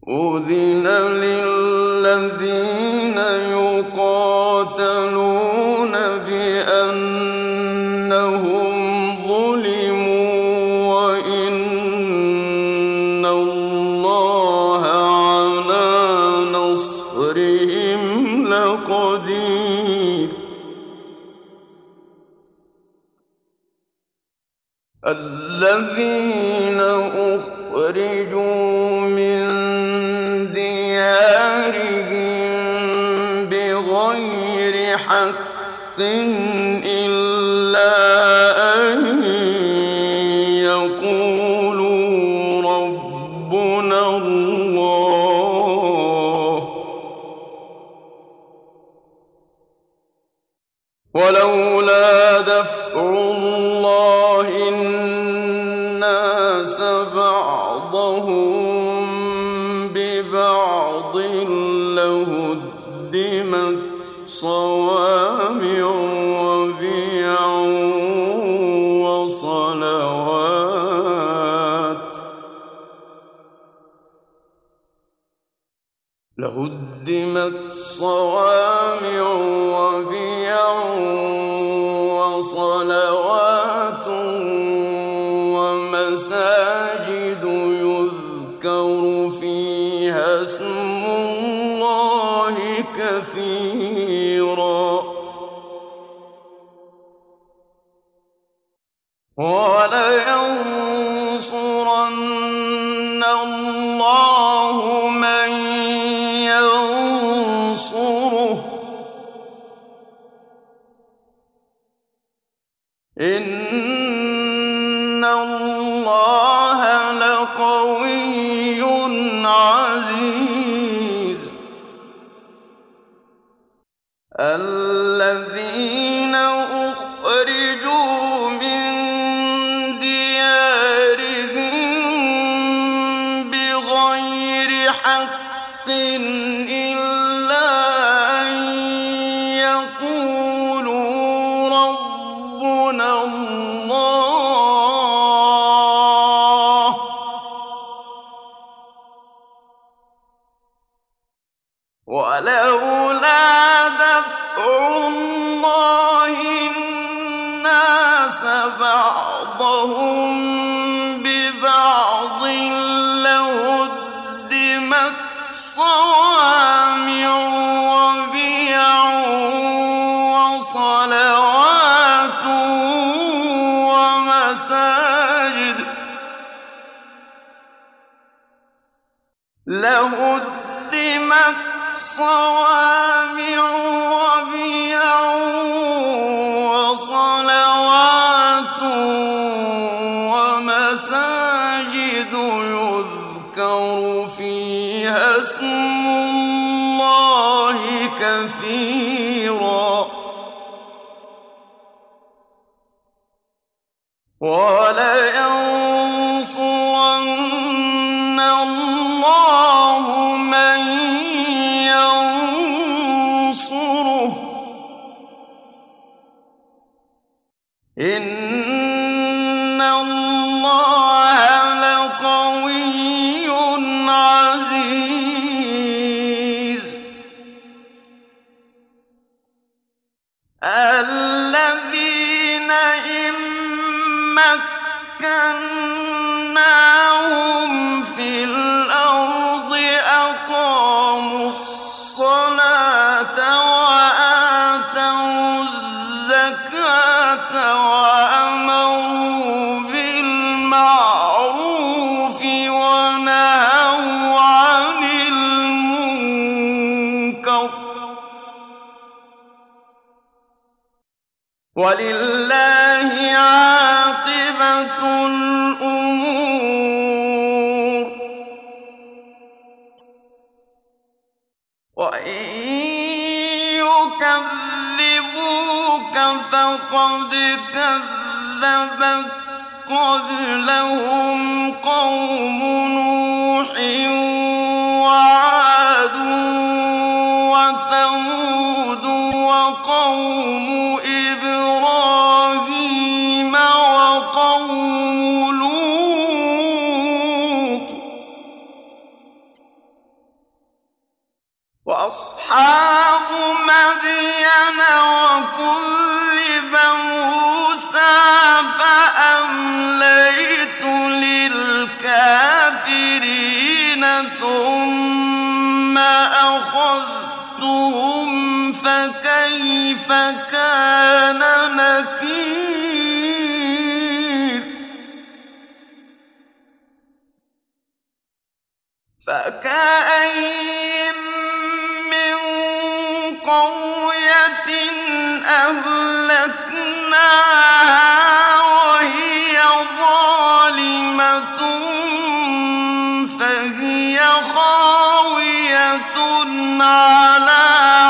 أذن للذين يقاتلون بأنهم ظلموا وإن الله على نصرهم لقدير. الذين أخرجوا من ديارهم بغير حق إلا أن يقولوا ربنا الله ولولا دفع الله الناس بعضهم ببعض لهدمت صوامع وبيع وصلوات ومساجد يذكر فيها اسم الله كثيرا ولينصرن الله من ينصره إن الله لقوي عزيز. الذين أخرجوا من ديارهم بغير حق إلا أن يقولوا ربنا الله ولولا دفع الله الناس بعضهم ببعض لهدمت صوامع وبيع وصلوات ومساجد لهدمت صوامع وبيع وصلوات ومساجد يذكر فيها اسم الله كثيرا ولينصرن الله من ينصره إن الله لقوي عزيز. الذين إن مكناهم في الأرض أقاموا الصلاة وآتوا الزكاة وأمروا بالمعروف ونهوا عن المنكر ولله عاقبة الأمور. وإن يكذبوك فقد كذبت قبلهم قوم نوح وعاد وثمود وقوم إبراهيم وقوم لوط ثم أخذتهم فكيف كان نكير فكأين من قرية أهلكناها وهي ظالمة فهي خاوية على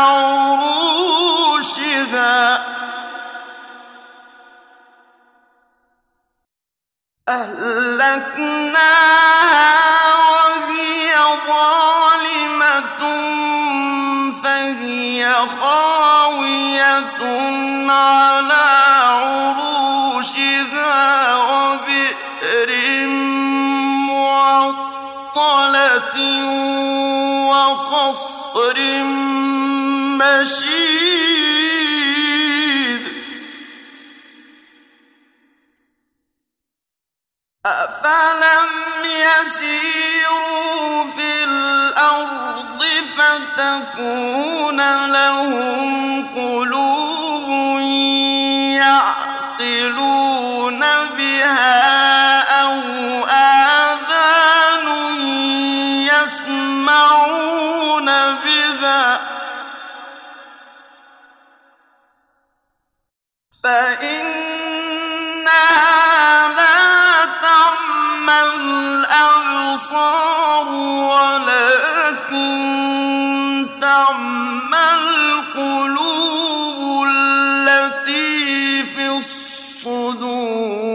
عروشها وبئر معطلة وقصر مشيد أفلم يسيروا في الأرض فتكون لهم قلوب يعقلون بها أو آذان يسمعون بها فإنها لا تعمى الأبصار ولكن تعمى القلوب التي في الصدور